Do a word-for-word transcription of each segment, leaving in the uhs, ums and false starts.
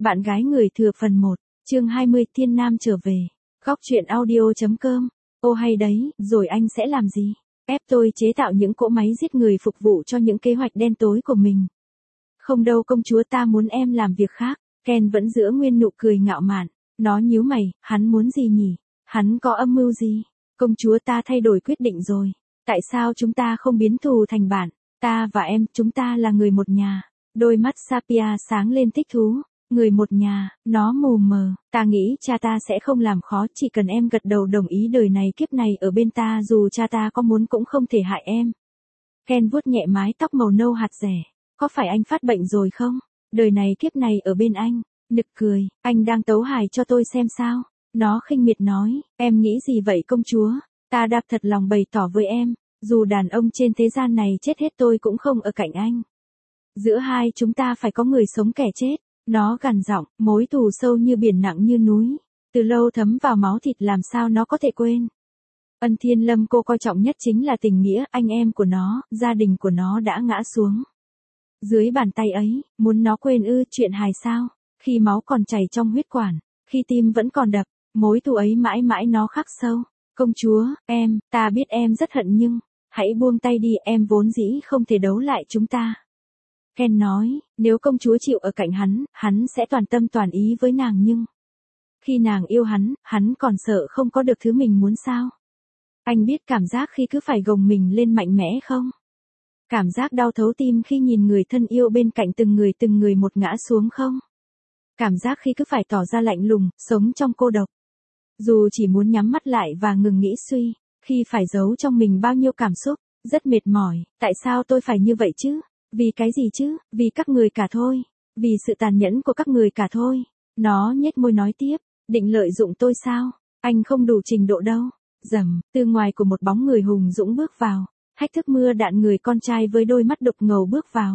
Bạn gái người thừa phần một, chương hai mươi Thiên Nam trở về. Góc truyện audio.com. Ô hay đấy, rồi anh sẽ làm gì? Ép tôi chế tạo những cỗ máy giết người phục vụ cho những kế hoạch đen tối của mình. Không đâu công chúa, ta muốn em làm việc khác. Ken vẫn giữ nguyên nụ cười ngạo mạn. Nó nhíu mày, hắn muốn gì nhỉ? Hắn có âm mưu gì? Công chúa, ta thay đổi quyết định rồi. Tại sao chúng ta không biến thù thành bạn? Ta và em, chúng ta là người một nhà. Đôi mắt Sapia sáng lên thích thú. Người một nhà, nó mù mờ, ta nghĩ cha ta sẽ không làm khó, chỉ cần em gật đầu đồng ý đời này kiếp này ở bên ta, dù cha ta có muốn cũng không thể hại em. Ken vuốt nhẹ mái tóc màu nâu hạt rẻ. Có phải anh phát bệnh rồi không? Đời này kiếp này ở bên anh. Nực cười, anh đang tấu hài cho tôi xem sao? Nó khinh miệt nói, em nghĩ gì vậy công chúa? Ta đạp thật lòng bày tỏ với em, dù đàn ông trên thế gian này chết hết tôi cũng không ở cạnh anh. Giữa hai chúng ta phải có người sống kẻ chết. Nó gằn giọng, mối thù sâu như biển nặng như núi. Từ lâu thấm vào máu thịt, làm sao nó có thể quên. Ân Thiên Lâm cô coi trọng nhất chính là tình nghĩa, anh em của nó, gia đình của nó đã ngã xuống. Dưới bàn tay ấy, muốn nó quên ư, chuyện hài sao? Khi máu còn chảy trong huyết quản, khi tim vẫn còn đập, mối thù ấy mãi mãi nó khắc sâu. Công chúa, em, ta biết em rất hận nhưng, hãy buông tay đi, em vốn dĩ không thể đấu lại chúng ta. Ken nói, nếu công chúa chịu ở cạnh hắn, hắn sẽ toàn tâm toàn ý với nàng, nhưng khi nàng yêu hắn, hắn còn sợ không có được thứ mình muốn sao? Anh biết cảm giác khi cứ phải gồng mình lên mạnh mẽ không? Cảm giác đau thấu tim khi nhìn người thân yêu bên cạnh từng người từng người một ngã xuống không? Cảm giác khi cứ phải tỏ ra lạnh lùng, sống trong cô độc. Dù chỉ muốn nhắm mắt lại và ngừng nghĩ suy, khi phải giấu trong mình bao nhiêu cảm xúc, rất mệt mỏi, tại sao tôi phải như vậy chứ? Vì cái gì chứ? Vì các người cả thôi. Vì sự tàn nhẫn của các người cả thôi. Nó nhếch môi nói tiếp, định lợi dụng tôi sao? Anh không đủ trình độ đâu. Rầm, từ ngoài của một bóng người hùng dũng bước vào. Thách thức mưa đạn người con trai với đôi mắt đục ngầu bước vào.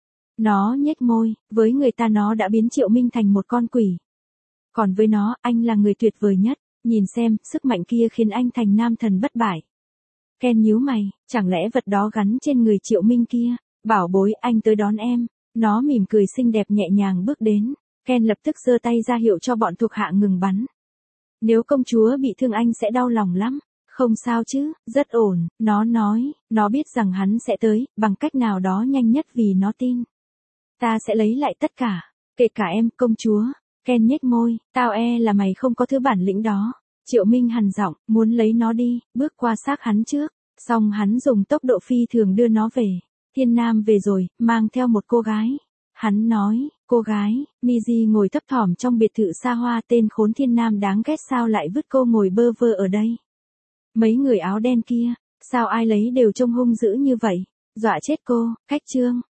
Nó nhếch môi, với người ta nó đã biến Triệu Minh thành một con quỷ. Còn với nó, anh là người tuyệt vời nhất. Nhìn xem, sức mạnh kia khiến anh thành nam thần bất bại. Ken nhíu mày, chẳng lẽ vật đó gắn trên người Triệu Minh kia? Bảo bối, anh tới đón em. Nó mỉm cười xinh đẹp nhẹ nhàng bước đến. Ken lập tức giơ tay ra hiệu cho bọn thuộc hạ ngừng bắn. Nếu công chúa bị thương anh sẽ đau lòng lắm. Không sao chứ, rất ổn, nó nói, nó biết rằng hắn sẽ tới, bằng cách nào đó nhanh nhất vì nó tin. Ta sẽ lấy lại tất cả, kể cả em, công chúa. Ken nhếch môi, tao e là mày không có thứ bản lĩnh đó. Triệu Minh hằn giọng, muốn lấy nó đi, bước qua xác hắn trước. Xong hắn dùng tốc độ phi thường đưa nó về. Thiên Nam về rồi, mang theo một cô gái. Hắn nói, cô gái, Miji ngồi thấp thỏm trong biệt thự xa hoa, tên khốn Thiên Nam đáng ghét sao lại vứt cô ngồi bơ vơ ở đây. Mấy người áo đen kia, sao ai lấy đều trông hung dữ như vậy, dọa chết cô. Cách chương,